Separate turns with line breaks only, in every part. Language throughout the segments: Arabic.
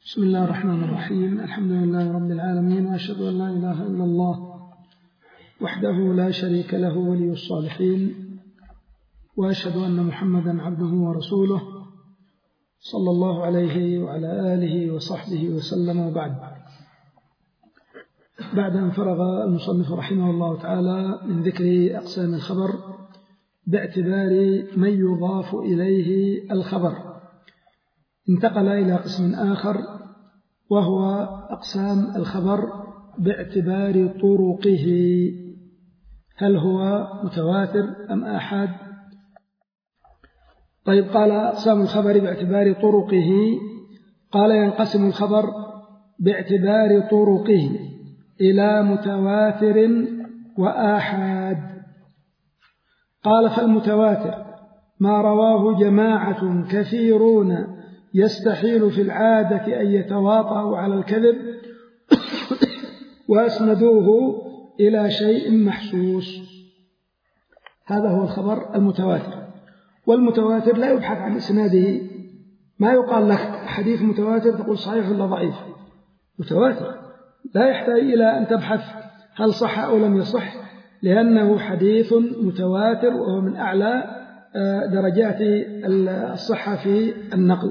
بسم الله الرحمن الرحيم. الحمد لله رب العالمين، وأشهد أن لا إله إلا الله وحده لا شريك له ولي الصالحين، وأشهد أن محمدا عبده ورسوله صلى الله عليه وعلى آله وصحبه وسلم. وبعد، بعد أن فرغ المصنف رحمه الله تعالى من ذكر أقسام الخبر باعتبار من يضاف إليه الخبر، انتقل إلى قسم آخر وهو أقسام الخبر باعتبار طرقه، هل هو متواتر أم آحاد؟ طيب، قال أقسام الخبر باعتبار طرقه. قال ينقسم الخبر باعتبار طرقه إلى متواتر وآحاد. قال فالمتواتر ما رواه جماعة كثيرون يستحيل في العادة أن يتواطؤوا على الكذب وأسندوه إلى شيء محسوس، هذا هو الخبر المتواتر. والمتواتر لا يبحث عن إسناده، ما يقال لك حديث متواتر تقول صحيح ولا ضعيف. متواتر لا يحتاج إلى أن تبحث هل صح أو لم يصح، لأنه حديث متواتر وهو من أعلى درجات الصحة في النقل.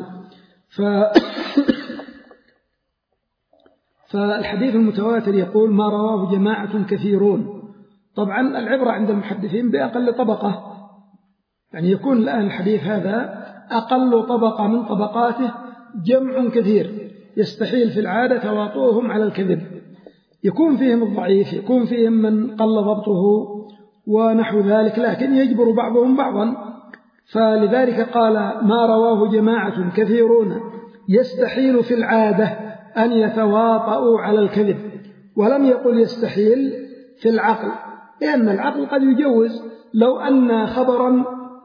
فالحديث المتواتر يقول ما رواه جماعة كثيرون. طبعا العبرة عند المحدثين بأقل طبقة، يعني يكون الآن الحديث هذا أقل طبقة من طبقاته جمع كثير يستحيل في العادة تواطؤهم على الكذب، يكون فيهم الضعيف، يكون فيهم من قل ضبطه ونحو ذلك، لكن يجبر بعضهم بعضا. فلذلك قال ما رواه جماعة كثيرون يستحيل في العادة أن يتواطؤوا على الكذب، ولم يقل يستحيل في العقل، لأن العقل قد يجوز. لو أن خبرا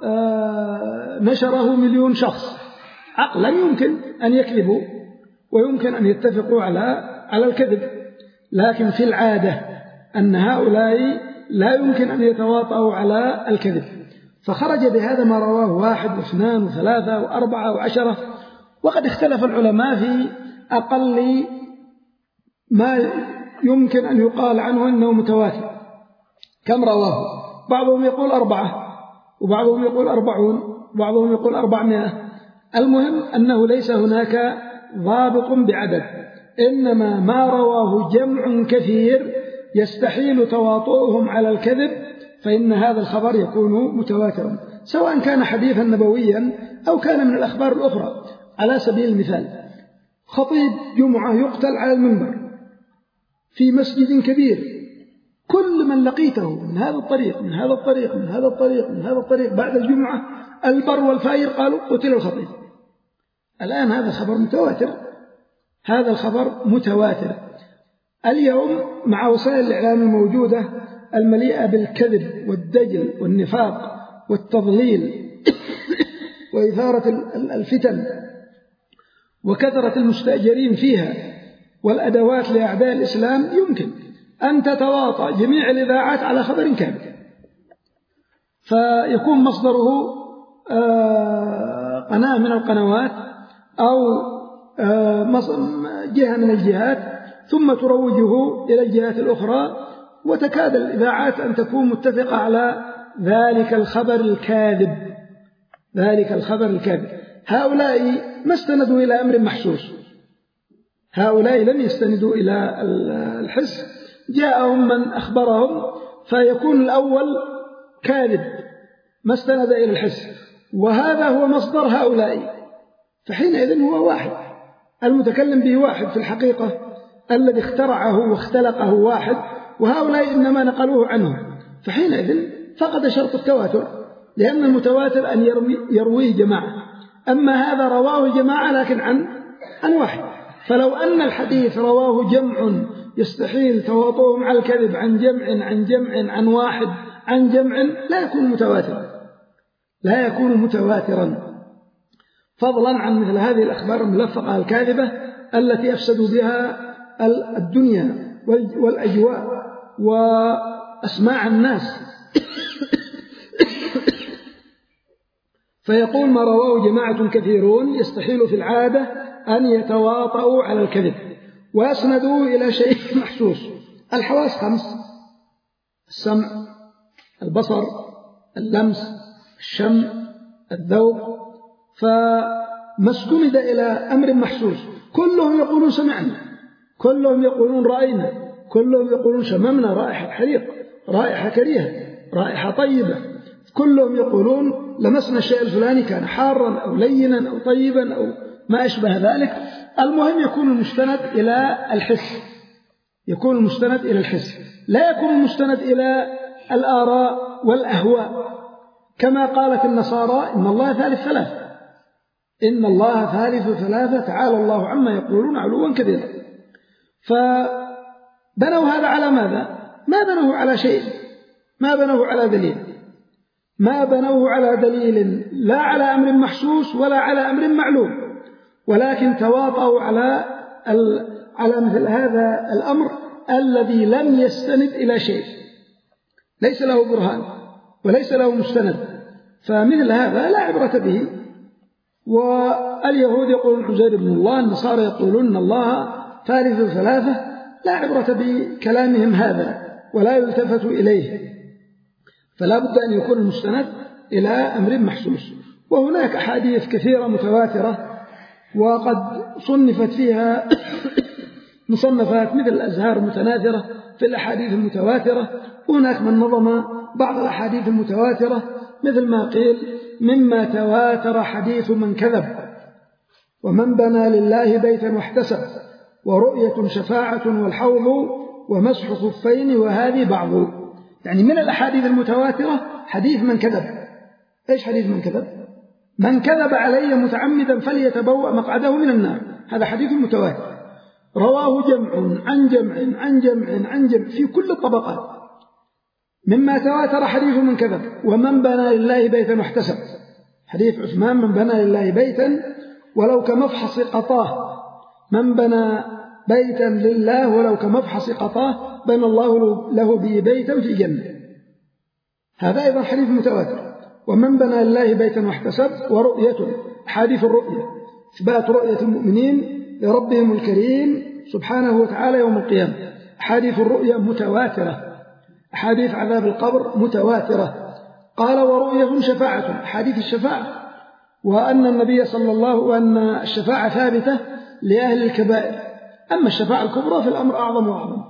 نشره 1,000,000 شخص عقلا يمكن أن يكذبوا ويمكن أن يتفقوا على الكذب، لكن في العادة أن هؤلاء لا يمكن أن يتواطؤوا على الكذب. فخرج بهذا ما رواه 1 و2 و3 و4 و10، وقد اختلف العلماء في أقل ما يمكن أن يقال عنه أنه متواتر، كم رواه؟ بعضهم يقول 4، وبعضهم يقول 40، وبعضهم يقول 400. المهم أنه ليس هناك ضابط بعدد، إنما ما رواه جمع كثير يستحيل تواطؤهم على الكذب، فإن هذا الخبر يكون متواترا، سواء كان حديثا نبويا أو كان من الأخبار الأخرى. على سبيل المثال، خطيب جمعة يقتل على المنبر في مسجد كبير، كل من لقيته من هذا الطريق من هذا الطريق من هذا الطريق من هذا الطريق بعد الجمعة، البر والفاجر، قالوا قتل الخطيب. الآن هذا خبر متواتر، هذا الخبر متواتر. اليوم مع وسائل الإعلام الموجودة المليئة بالكذب والدجل والنفاق والتضليل وإثارة الفتن وكثرة المستأجرين فيها والأدوات لأعداء الإسلام، يمكن أن تتواطأ جميع الإذاعات على خبر كامل، فيكون مصدره قناة من القنوات أو جهة من الجهات، ثم تروجه إلى الجهات الأخرى، وتكاد الإذاعات أن تكون متفقة على ذلك الخبر الكاذب. ذلك الخبر الكاذب، هؤلاء ما استندوا إلى أمر محسوس، هؤلاء لم يستندوا إلى الحس، جاءهم من أخبرهم، فيكون الأول كاذب ما استند إلى الحس، وهذا هو مصدر هؤلاء، فحينئذ هو واحد، المتكلم به واحد في الحقيقة، الذي اخترعه واختلقه واحد، وهؤلاء إنما نقلوه عنه، فحينئذ فقد شرط التواتر، لأن المتواتر أن يرويه جماعة، أما هذا رواه جماعة لكن عن واحد. فلو أن الحديث رواه جمع يستحيل تواطؤهم على الكذب عن جمع عن جمع عن واحد عن جمع، لا يكون متواترا، لا يكون متواترا، فضلا عن مثل هذه الأخبار الملفقة الكاذبة التي أفسدوا بها الدنيا والأجواء وأسماع الناس. فيقول ما رواه جماعة كثيرون يستحيل في العادة أن يتواطؤوا على الكذب ويسندوا إلى شيء محسوس. الحواس 5: السمع، البصر، اللمس، الشم، الذوق. فما استند إلى أمر محسوس كلهم يقولون سمعنا، كلهم يقولون رأينا، كلهم يقولون شممنا رائحة حريق، رائحة كريهة، رائحة طيبة، كلهم يقولون لمسنا الشيء الفلاني كان حارا أو لينا أو طيبا أو ما أشبه ذلك. المهم يكون المستند إلى الحس، يكون المستند إلى الحس، لا يكون المستند إلى الآراء والأهواء، كما قالت النصارى إن الله ثالث ثلاثة، إن الله ثالث ثلاثة تعالى الله عما يقولون علوا كبيرا. فبنوا هذا على ماذا؟ ما بنوه على شيء، ما بنوه على دليل، ما بنوه على دليل لا على أمر محسوس ولا على أمر معلوم، ولكن تواطؤوا على مثل هذا الأمر الذي لم يستند إلى شيء، ليس له برهان وليس له مستند، فمثل هذا لا عبرة به. واليهود يقولون عزير بن الله، النصارى يقولون إن الله ثالث ثلاثة، لا عبرة بكلامهم هذا ولا يلتفت إليه، فلا بد أن يكون المستند إلى أمر محسوس. وهناك أحاديث كثيرة متواترة وقد صنفت فيها مصنفات مثل الأزهار المتناثرة في الأحاديث المتواترة، وهناك من نظم بعض الأحاديث المتواترة مثل ما قيل: مما تواتر حديث من كذب، ومن بنى لله بيتا واحتسب، ورؤية شفاعة والحوض، ومسح خفين، وهذه بعض. يعني من الأحاديث المتواترة حديث من كذب. إيش حديث من كذب؟ من كذب علي متعمدا فليتبوأ مقعده من النار، هذا حديث متواتر رواه جمع عن جمع عن جمع عن جمع في كل الطبقات. مما تواتر حديث من كذب. ومن بنى لله بيتا واحتسب، حديث عثمان: من بنى لله بيتا ولو كمفحص قطاه، من بنى بيتا لله ولو كمفحص قطاه بنى الله له به بيتا في الجنة، هذا أيضا حديث متواتر. ومن بنى لله بيتا واحتسب. ورؤية، حديث الرؤية، إثبات رؤية المؤمنين لربهم الكريم سبحانه وتعالى يوم القيامة، حديث الرؤية متواترة. حديث عذاب القبر متواترة. قال: ورؤية شفاعة، حديث الشفاعة، وأن النبي صلى الله وأن الشفاعة ثابتة لأهل الكبائر، أما الشفاعة الكبرى في الأمر أعظم وأعظم.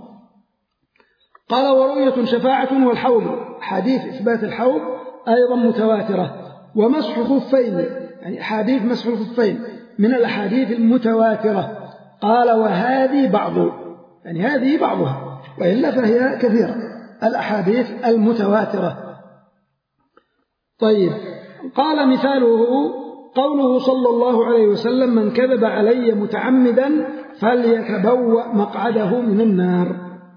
قال: ورؤية شفاعة والحوض، حديث إثبات الحوض أيضا متواترة. ومسح خفين، يعني حديث مسح الخفين من الأحاديث المتواترة. قال: وهذه بعض، يعني هذه بعضها، وإلا فهي كثيرة الأحاديث المتواترة. طيب، قال: مثاله قوله صلى الله عليه وسلم: من كذب علي متعمدا فليتبوأ مقعده من النار.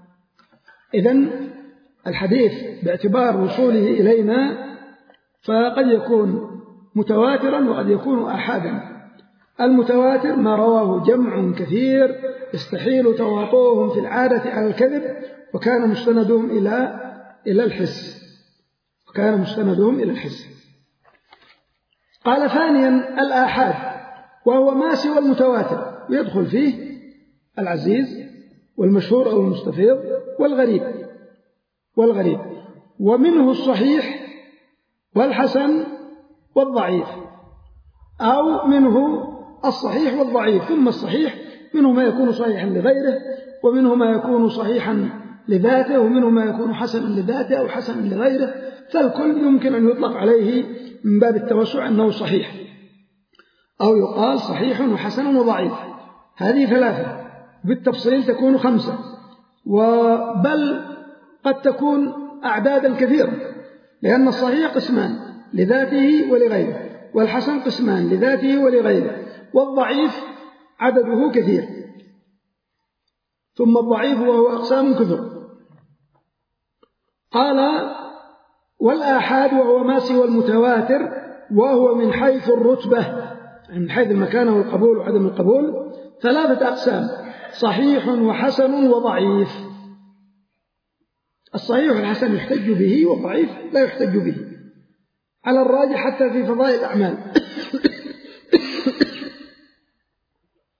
إذن الحديث باعتبار وصوله إلينا فقد يكون متواترا وقد يكون آحادا. المتواتر ما رواه جمع كثير يستحيل تواطؤهم في العادة على الكذب، وكان مستندهم إلى الحس، وكان مستندهم إلى الحس. قال: ثانيا الآحاد، وهو ما سوى المتواتر، ويدخل فيه العزيز والمشهور أو المستفيض والغريب، ومنه الصحيح والحسن والضعيف، أو منه الصحيح والضعيف، ثم الصحيح منه ما يكون صحيحا لغيره، ومنه ما يكون صحيحا لذاته، ومنه ما يكون حسنا لذاته أو حسنا لغيره، فالكل يمكن أن يطلق عليه من باب التوسع أنه صحيح، أو يقال صحيح وحسن وضعيف. هذه 3، بالتفصيل تكون 5، بل قد تكون أعدادا كثيرة، لأن الصحيح قسمان لذاته ولغيره، والحسن قسمان لذاته ولغيره، والضعيف عدده كثير، ثم الضعيف وهو أقسام كثر. قال: والآحاد وهو ما سوى المتواتر، وهو من حيث الرتبة، من حيث المكان والقبول وعدم القبول، 3 أقسام: صحيح وحسن وضعيف. الصحيح والحسن يحتج به، والضعيف لا يحتج به على الراجح حتى في فضائل الأعمال.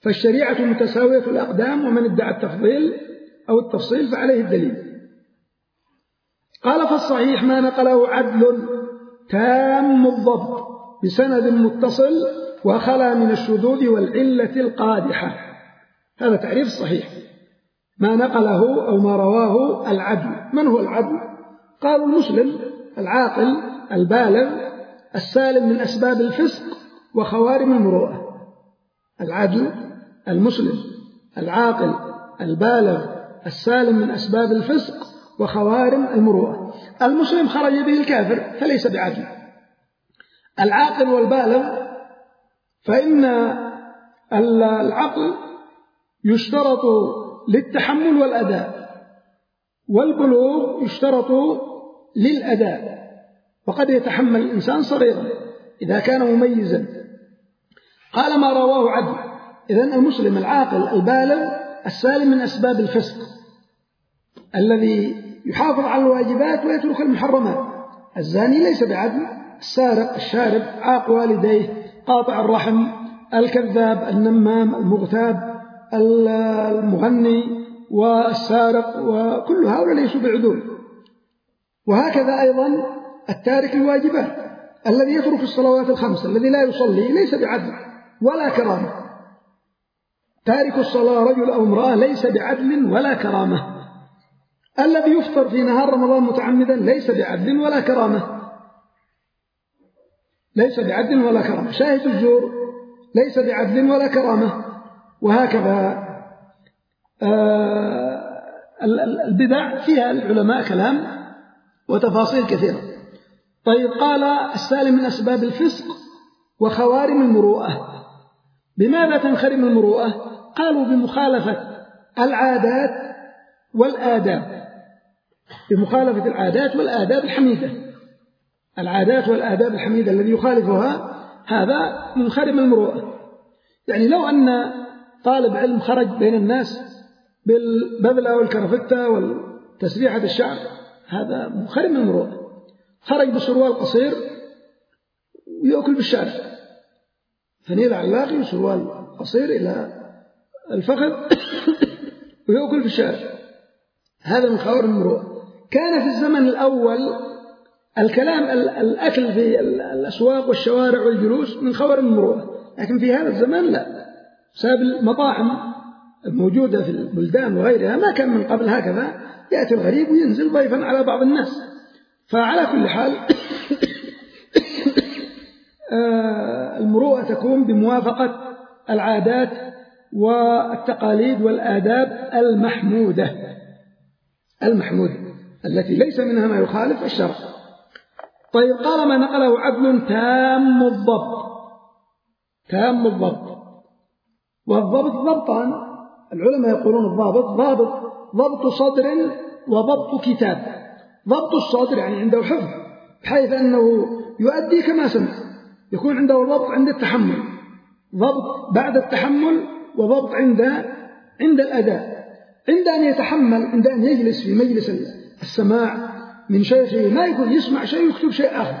فالشريعة متساوية الأقدام، ومن ادعى التفضيل أو التفصيل فعليه الدليل. قال فالصحيح ما نقله عدل تام الضبط بسند متصل وخلا من الشذوذ والعلة القادحة. هذا تعريف الصحيح، ما نقله أو ما رواه العدل. من هو العدل؟ قالوا المسلم العاقل البالغ السالم من أسباب الفسق وخوارم المروءة. العدل المسلم العاقل البالغ السالم من أسباب الفسق وخوارم المروءة. المسلم خرج به الكافر فليس بعدل. العاقل والبالغ فإن العقل يشترط للتحمل والأداء، والبلوغ يشترط للأداء، وقد يتحمل الإنسان صغيرا إذا كان مميزا. قال ما رواه عدل. إذن المسلم العاقل البالغ السالم من أسباب الفسق الذي يحافظ على الواجبات ويترك المحرمات. الزاني ليس بعدل، السارق الشارب عاق والديه، قاطع الرحم، الكذاب النمام المغتاب المغني والسارق، وكل هؤلاء ليسوا بعدول. وهكذا أيضا التارك الواجبات الذي يترك الصلوات الخمس الذي لا يصلي ليس بعدل ولا كرامة. تارك الصلاة رجل أو امرأة ليس بعدل ولا كرامة. الذي يفطر في نهار رمضان متعمدا ليس بعدل ولا كرامة، ليس بعدل ولا كرامة. شاهد الزور ليس بعدل ولا كرامة. وهكذا البدع فيها العلماء كلام وتفاصيل كثيرة. طيب قال السالم من أسباب الفسق وخوارم المروءة. بماذا تنخرم المروءة؟ قالوا بمخالفة العادات والآداب، بمخالفة العادات والآداب الحميدة. العادات والآداب الحميدة الذي يخالفها هذا منخرم المروءة. يعني لو أن طالب علم خرج بين الناس بالبذلة والكرفتة والتسريحة الشعر، هذا منخرم المروءة. خرج بسروال قصير ويأكل بالشارع، فنيل علاقي وسروال قصير إلى الفخذ ويأكل في الشارع، هذا من خوارم المروءة. كان في الزمن الأول الكلام الأكل في الأسواق والشوارع والجلوس من خوارم المروءة، لكن في هذا الزمان لا، بسبب المطاعم الموجودة في البلدان وغيرها ما كان من قبل هكذا، يأتي الغريب وينزل ضيفا على بعض الناس. فعلى كل حال المروءة تكون بموافقة العادات والتقاليد والآداب المحمودة التي ليس منها ما يخالف الشرع. طيب قال ما نقله عدل تام الضبط. والضبط ضبطان، العلماء يقولون الضابط ضبط صدر وضبط كتاب. ضبط الصدر يعني عنده حفظ بحيث أنه يؤدي كما سمع، يكون عنده ضبط عند التحمل، ضبط بعد التحمل، وضبط عند الأداء. عند أن يتحمل، عند أن يجلس في مجلس السماع من شيخه ما يكون يسمع شيء ويكتب شيء آخر،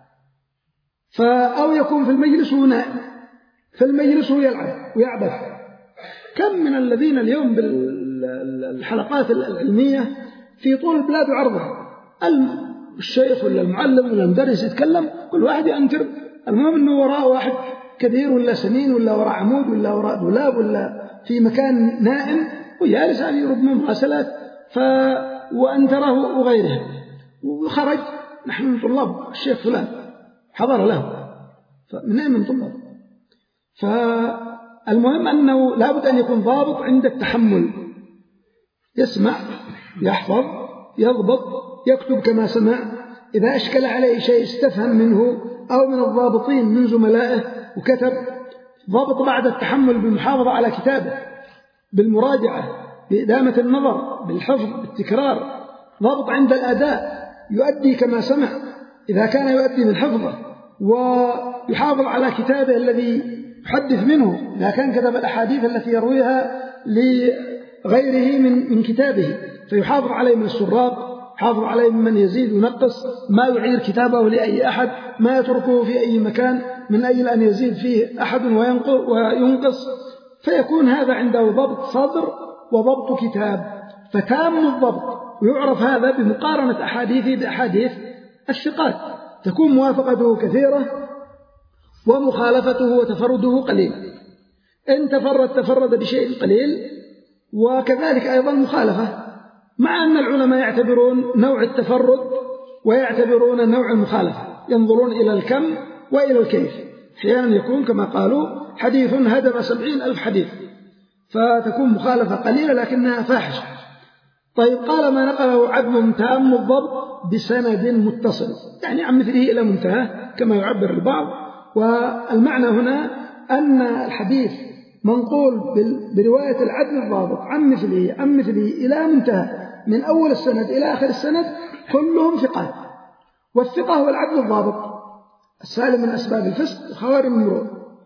أو يكون في المجلس ونائم، في المجلس يلعب ويعبث. كم من الذين اليوم بالحلقات العلمية في طول البلاد وعرضها، الشيخ ولا المعلم ولا المدرس يتكلم، كل واحد ينكر، المهم أنه وراء واحد كبير ولا سمين ولا وراء عمود ولا وراء دولاب ولا في مكان نائم وجالس عليه ربما مراسلات وأنتره وغيره. وخرج نحن من طلاب الشيخ فلان حضر له، فمن من طلاب. فالمهم أنه لابد أن يكون ضابط عند التحمل، يسمع يحفظ يضبط يكتب كما سمع. إذا أشكل عليه شيء استفهم منه أو من الضابطين من زملائه وكتب. ضبط بعد التحمل بالمحافظة على كتابه، بالمراجعة، بإدامة النظر، بالحفظ، بالتكرار. ضبط عند الأداء، يؤدي كما سمع إذا كان يؤدي من حفظه، ويحافظ على كتابه الذي يحدث منه إذا كان كتب الأحاديث التي يرويها لغيره من كتابه، فيحافظ عليه من السراق، يحافظ عليه ممن يزيد وينقص، ما يعير كتابه لأي أحد، ما يتركه في أي مكان من أجل أن يزيد فيه أحد وينقص. فيكون هذا عنده ضبط صدر وضبط كتاب، فتام الضبط. ويعرف هذا بمقارنة أحاديثه بأحاديث الثقات، تكون موافقته كثيرة ومخالفته وتفرده قليل. إن تفرد بشيء قليل، وكذلك أيضا مخالفة، مع أن العلماء يعتبرون نوع التفرد ويعتبرون نوع المخالفة، ينظرون إلى الكم وإلى الكيف. أحيانا يكون كما قالوا حديث هدم 70,000 حديث، فتكون مخالفة قليلة لكنها فاحشة. طيب، قال ما نقله عدل تام الضبط بسند متصل، يعني عن مثله إلى منتهى كما يعبر البعض. والمعنى هنا أن الحديث منقول برواية العدل الضابط عن مثله إلى منتهى، من أول السند إلى آخر السند كلهم ثقات. والثقة هو العدل الضابط السالم من أسباب الفسق وخوارم المروءة.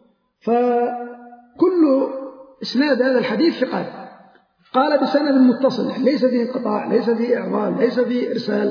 فكل إسناد هذا الحديث ثقات. قال بسند متصل، ليس فيه انقطاع، ليس فيه إعضال، ليس فيه إرسال،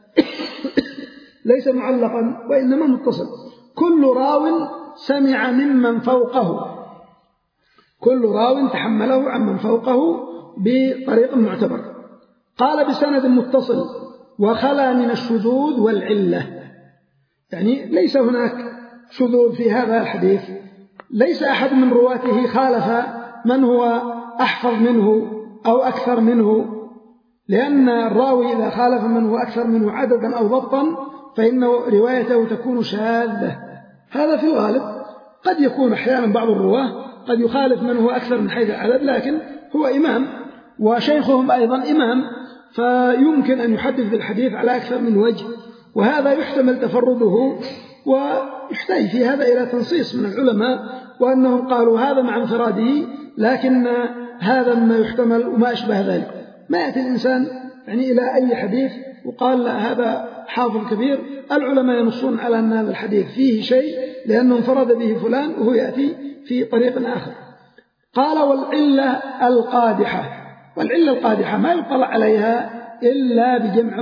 ليس معلقا، وإنما متصل. كل راو سمع ممن فوقه، كل راو تحمله عمن فوقه بطريق معتبر. قال بسند متصل وخلا من الشذوذ والعلة، يعني ليس هناك شذوذ في هذا الحديث، ليس أحد من رواته خالف من هو أحفظ منه أو أكثر منه، لأن الراوي إذا خالف من هو أكثر منه عددا أو ضبطا فإن روايته تكون شاذة. هذا في الغالب. قد يكون أحيانا بعض الرواه قد يخالف من هو أكثر من حيث العدد، لكن هو إمام وشيخهم أيضا إمام، فيمكن أن يحدث بالحديث على أكثر من وجه، وهذا يحتمل تفرده، ويحتاج في هذا إلى تنصيص من العلماء، وأنهم قالوا هذا مع انفراده، لكن هذا ما يحتمل وما أشبه ذلك. ما يأتي الإنسان يعني إلى أي حديث وقال لا هذا حافظ كبير، العلماء ينصون على أن هذا الحديث فيه شيء لأنه انفرد به فلان وهو يأتي في طريق آخر. قال والعلة القادحة، والعلة القادحة ما يطلع عليها إلا بجمع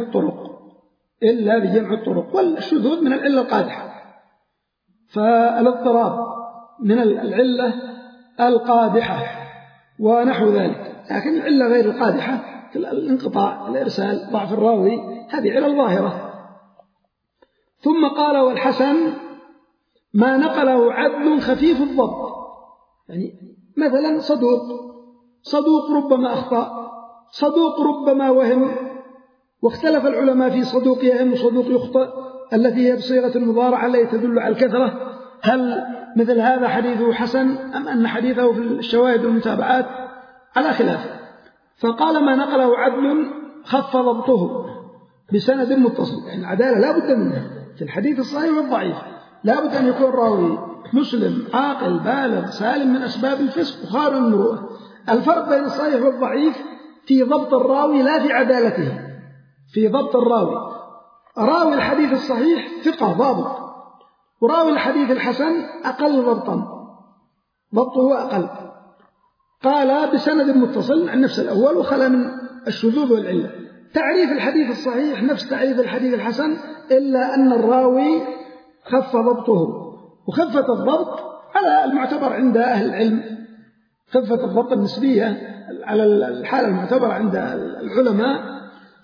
الطرق، والشذوذ من العلة القادحة. فالاضطراب من العلة القادحة ونحو ذلك، لكن العلة غير القادحة الانقطاع، الإرسال، ضعف الراوي، هذه علل ظاهرة. ثم قال والحسن ما نقله عدل خفيف الضبط، يعني مثلا صدوق ربما أخطأ، صدوق ربما وهم، واختلف العلماء في صدوق يهم وصدوق يخطئ التي هي بصيغة المضارعة التي تدل على الكثرة. هل مثل هذا حديثه حسن أم أن حديثه في الشواهد والمتابعات؟ على خلاف. فقال ما نقله عدل خف ضبطه بسند متصل، يعني العدالة لا بد منها في الحديث الصحيح والضعيف، لا بد أن يكون راوي مسلم عاقل بالغ سالم من أسباب الفسق وخارم المروءة. الفرق بين الصحيح والضعيف في ضبط الراوي لا في عدالته، في ضبط الراوي. راوي الحديث الصحيح ثقة ضابط، وراوي الحديث الحسن أقل ضبطا، ضبطه أقل. قال بسند متصل عن نفس الأول وخلا من الشذوذ والعلة. تعريف الحديث الصحيح نفس تعريف الحديث الحسن، إلا أن الراوي خف ضبطه، وخفة الضبط على المعتبر عند أهل العلم، خفة الضبط النسبية على الحالة المعتبرة عند العلماء،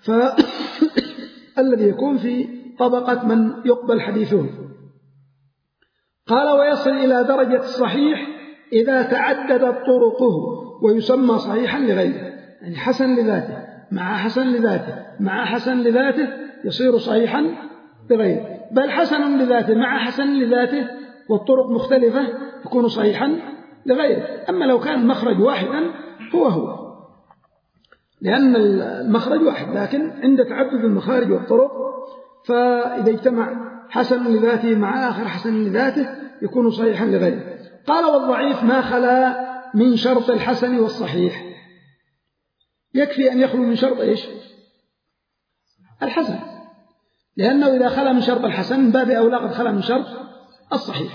فالذي يكون في طبقة من يقبل حديثه. قال ويصل إلى درجة الصحيح إذا تعددت طرقه ويسمى صحيحا لغيره، يعني حسن لذاته مع حسن لذاته مع حسن لذاته يصير صحيحا لغيره، بل حسن لذاته مع حسن لذاته والطرق مختلفة يكون صحيحا لغيره. أما لو كان المخرج واحدا هو لأن المخرج واحد، لكن عند تعدد المخارج والطرق فإذا اجتمع حسن لذاته مع آخر حسن لذاته يكون صحيحا لغيره. قال والضعيف ما خلا من شرط الحسن والصحيح، يكفي أن يخلو من شرط إيش؟ الحسن، لأنه إذا خلا من شرط الحسن من باب أولى قد خلا من شرط الصحيح.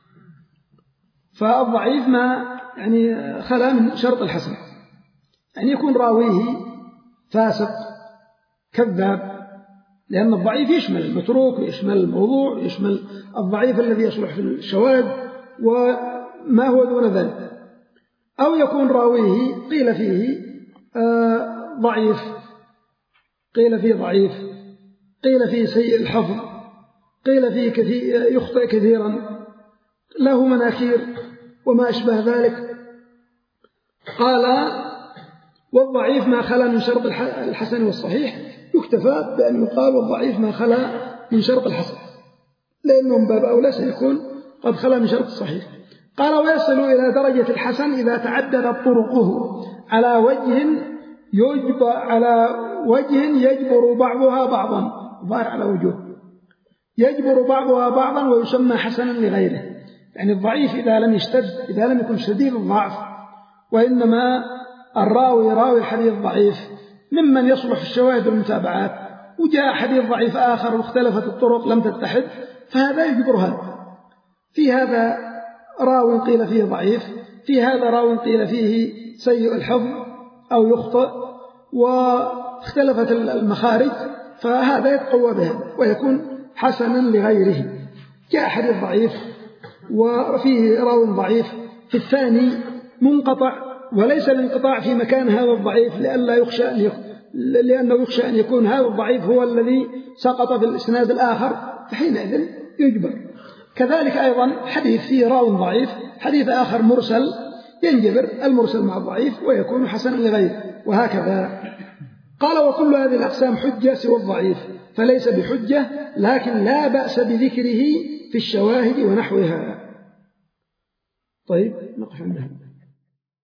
فالضعيف ما يعني خلا من شرط الحسن، يعني يكون راويه فاسق كذاب، لأن الضعيف يشمل المتروك ويشمل الموضوع ويشمل الضعيف الذي يصلح في الشواذ وما هو دون ذلك. أو يكون راويه قيل فيه ضعيف، قيل فيه ضعيف، قيل فيه سيء الحفظ، قيل فيه كثير يخطئ كثيرا، له مناكير وما أشبه ذلك. قال والضعيف ما خلا من شرط الحسن والصحيح، يكتفى بأن يقال والضعيف ما خلا من شرط الحسن، لأنه من باب أولى سيكون قد خلا من شرط الصحيح. قال ويصل إلى درجة الحسن إذا تعددت طرقه على وجه يجبر بعضها بعضا، ظاهر على وجوه يجبر بعضها بعضا ويسمى حسنا لغيره. يعني الضعيف إذا لم يكن شديد الضعف، وإنما راوي الحديث ضعيف ممن يصلح في الشواهد والمتابعات، وجاء حديث ضعيف آخر واختلفت الطرق لم تتحد، فهذا يجبر هذا. في هذا راو قيل فيه ضعيف، في هذا راو قيل فيه سيء الحفظ أو يخطئ، واختلفت المخارج، فهذا يتقوى به ويكون حسنا لغيره. جاء حديث ضعيف وفيه راو ضعيف، في الثاني منقطع، وليس الانقطاع في مكان هذا الضعيف لأنه يخشى أن يكون هذا الضعيف هو الذي سقط في الإسناد الآخر، فحينئذ يجبر. كذلك أيضا حديث فيه راو ضعيف، حديث آخر مرسل، ينجبر المرسل مع الضعيف ويكون حسنا لغيره، وهكذا. قال وكل هذه الأقسام حجة سوى الضعيف، فليس بحجة، لكن لا بأس بذكره في الشواهد ونحوها. طيب نقف عندها.